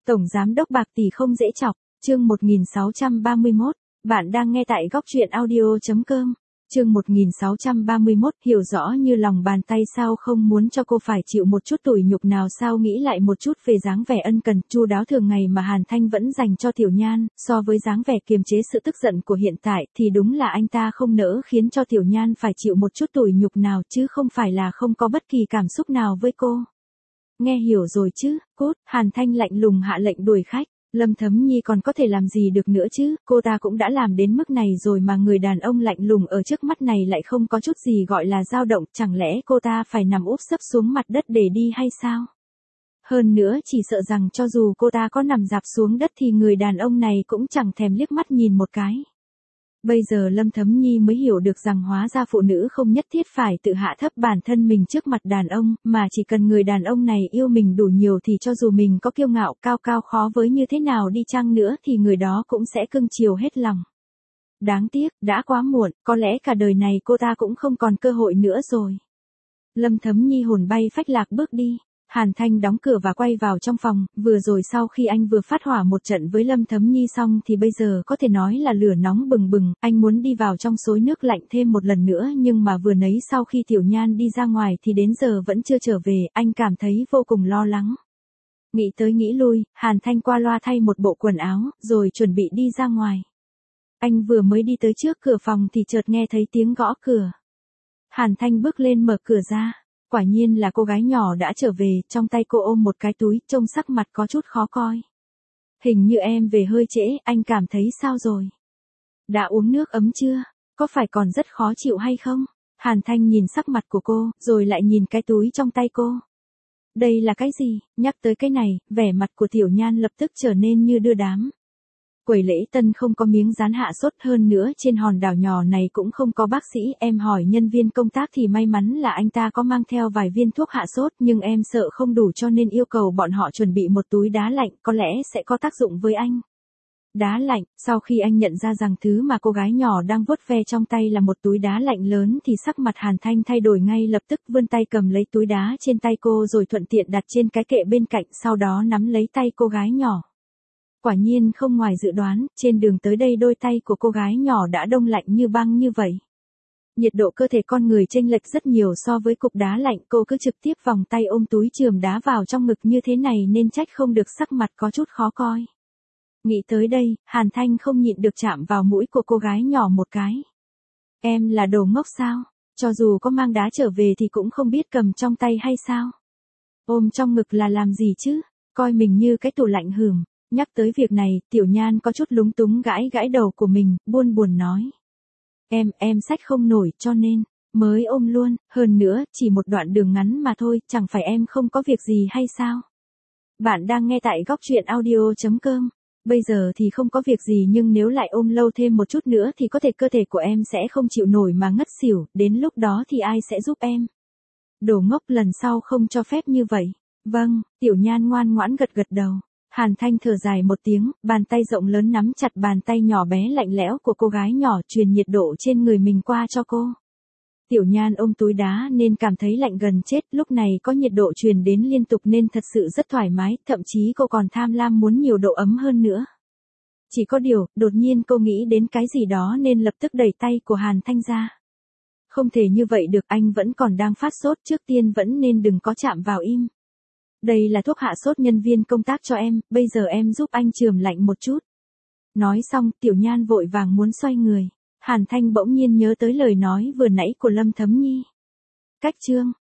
Tổng giám đốc Bạc Tỷ không dễ chọc, chương 1631, bạn đang nghe tại góc truyện audio.com. Chương 1631, hiểu rõ như lòng bàn tay sao không muốn cho cô phải chịu một chút tủi nhục nào sao nghĩ lại một chút về dáng vẻ ân cần, chu đáo thường ngày mà Hàn Thanh vẫn dành cho Tiểu Nhan, so với dáng vẻ kiềm chế sự tức giận của hiện tại thì đúng là anh ta không nỡ khiến cho Tiểu Nhan phải chịu một chút tủi nhục nào chứ không phải là không có bất kỳ cảm xúc nào với cô. Nghe hiểu rồi chứ, cút, Hàn Thanh lạnh lùng hạ lệnh đuổi khách. Lâm Thấm Nhi còn có thể làm gì được nữa chứ, cô ta cũng đã làm đến mức này rồi mà người đàn ông lạnh lùng ở trước mắt này lại không có chút gì gọi là dao động, chẳng lẽ cô ta phải nằm úp sấp xuống mặt đất để đi hay sao? Hơn nữa chỉ sợ rằng cho dù cô ta có nằm dạp xuống đất thì người đàn ông này cũng chẳng thèm liếc mắt nhìn một cái. Bây giờ Lâm Thấm Nhi mới hiểu được rằng hóa ra phụ nữ không nhất thiết phải tự hạ thấp bản thân mình trước mặt đàn ông, mà chỉ cần người đàn ông này yêu mình đủ nhiều thì cho dù mình có kiêu ngạo cao cao khó với như thế nào đi chăng nữa thì người đó cũng sẽ cưng chiều hết lòng. Đáng tiếc, đã quá muộn, có lẽ cả đời này cô ta cũng không còn cơ hội nữa rồi. Lâm Thấm Nhi hồn bay phách lạc bước đi. Hàn Thanh đóng cửa và quay vào trong phòng, vừa rồi sau khi anh vừa phát hỏa một trận với Lâm Thấm Nhi xong thì bây giờ có thể nói là lửa nóng bừng bừng, anh muốn đi vào trong xối nước lạnh thêm một lần nữa nhưng mà vừa nấy sau khi Tiểu Nhan đi ra ngoài thì đến giờ vẫn chưa trở về, anh cảm thấy vô cùng lo lắng. Nghĩ tới nghĩ lui, Hàn Thanh qua loa thay một bộ quần áo, rồi chuẩn bị đi ra ngoài. Anh vừa mới đi tới trước cửa phòng thì chợt nghe thấy tiếng gõ cửa. Hàn Thanh bước lên mở cửa ra. Quả nhiên là cô gái nhỏ đã trở về, trong tay cô ôm một cái túi, trông sắc mặt có chút khó coi. Hình như em về hơi trễ, anh cảm thấy sao rồi? Đã uống nước ấm chưa? Có phải còn rất khó chịu hay không? Hàn Thanh nhìn sắc mặt của cô, rồi lại nhìn cái túi trong tay cô. Đây là cái gì? Nhắc tới cái này, vẻ mặt của Tiểu Nhan lập tức trở nên như đưa đám. Quầy lễ tân không có miếng dán hạ sốt, hơn nữa trên hòn đảo nhỏ này cũng không có bác sĩ, em hỏi nhân viên công tác thì may mắn là anh ta có mang theo vài viên thuốc hạ sốt nhưng em sợ không đủ cho nên yêu cầu bọn họ chuẩn bị một túi đá lạnh, có lẽ sẽ có tác dụng với anh. Đá lạnh, sau khi anh nhận ra rằng thứ mà cô gái nhỏ đang vuốt ve trong tay là một túi đá lạnh lớn thì sắc mặt Hàn Thanh thay đổi ngay lập tức, vươn tay cầm lấy túi đá trên tay cô rồi thuận tiện đặt trên cái kệ bên cạnh, sau đó nắm lấy tay cô gái nhỏ. Quả nhiên không ngoài dự đoán, trên đường tới đây đôi tay của cô gái nhỏ đã đông lạnh như băng như vậy. Nhiệt độ cơ thể con người chênh lệch rất nhiều so với cục đá lạnh, cô cứ trực tiếp vòng tay ôm túi chườm đá vào trong ngực như thế này nên trách không được sắc mặt có chút khó coi. Nghĩ tới đây, Hàn Thanh không nhịn được chạm vào mũi của cô gái nhỏ một cái. Em là đồ ngốc sao? Cho dù có mang đá trở về thì cũng không biết cầm trong tay hay sao? Ôm trong ngực là làm gì chứ? Coi mình như cái tủ lạnh hửm. Nhắc tới việc này, Tiểu Nhan có chút lúng túng gãi gãi đầu của mình, buồn nói. Em xách không nổi cho nên, mới ôm luôn, hơn nữa, chỉ một đoạn đường ngắn mà thôi, chẳng phải em không có việc gì hay sao? Bạn đang nghe tại góc truyện audio.com. Bây giờ thì không có việc gì nhưng nếu lại ôm lâu thêm một chút nữa thì có thể cơ thể của em sẽ không chịu nổi mà ngất xỉu, đến lúc đó thì ai sẽ giúp em? Đồ ngốc, lần sau không cho phép như vậy. Vâng, Tiểu Nhan ngoan ngoãn gật gật đầu. Hàn Thanh thở dài một tiếng, bàn tay rộng lớn nắm chặt bàn tay nhỏ bé lạnh lẽo của cô gái nhỏ, truyền nhiệt độ trên người mình qua cho cô. Tiểu Nhan ôm túi đá nên cảm thấy lạnh gần chết, lúc này có nhiệt độ truyền đến liên tục nên thật sự rất thoải mái, thậm chí cô còn tham lam muốn nhiều độ ấm hơn nữa. Chỉ có điều, đột nhiên cô nghĩ đến cái gì đó nên lập tức đẩy tay của Hàn Thanh ra. Không thể như vậy được, anh vẫn còn đang phát sốt, trước tiên vẫn nên đừng có chạm vào im. Đây là thuốc hạ sốt nhân viên công tác cho em, bây giờ em giúp anh chườm lạnh một chút. Nói xong, Tiểu Nhan vội vàng muốn xoay người. Hàn Thanh bỗng nhiên nhớ tới lời nói vừa nãy của Lâm Thấm Nhi. Cách chương,